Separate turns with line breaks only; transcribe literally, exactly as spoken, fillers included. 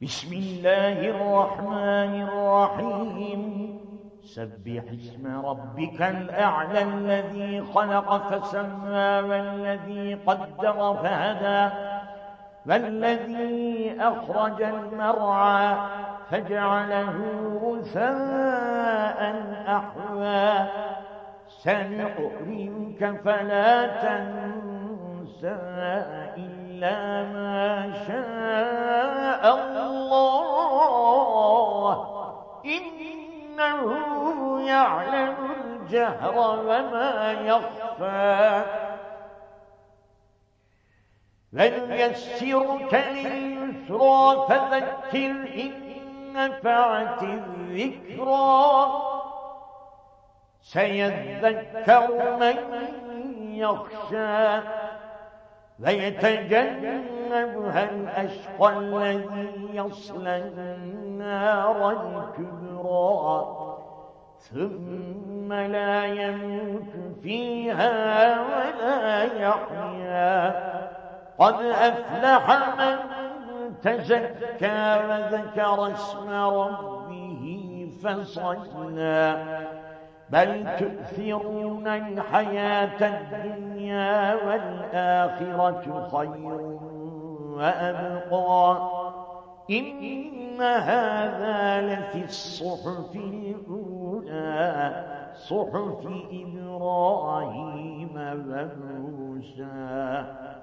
بسم الله الرحمن الرحيم سبح اسم ربك الأعلى الذي خلق فسوى والذي قدر فهدى والذي أخرج المرعى فجعله غثاء أحوى سنقرئك فلا تنسى إلا ما شاء الله إنه يعلم الجهر وما يخفى ونيسرك لليسرى فذكر إن نفعت الذكرى سيذكر من يخشى ويتجنبها الأشقى الذي يصلى النار الكبرى ثم لا يموت فيها ولا يحيا قد أفلح من تزكى وذكر اسم ربه فصلى بل تؤثرون الحياة الدنيا والآخرة خير وأبقى إن هذا لفي الصحف الأولى صحف إبراهيم وموسى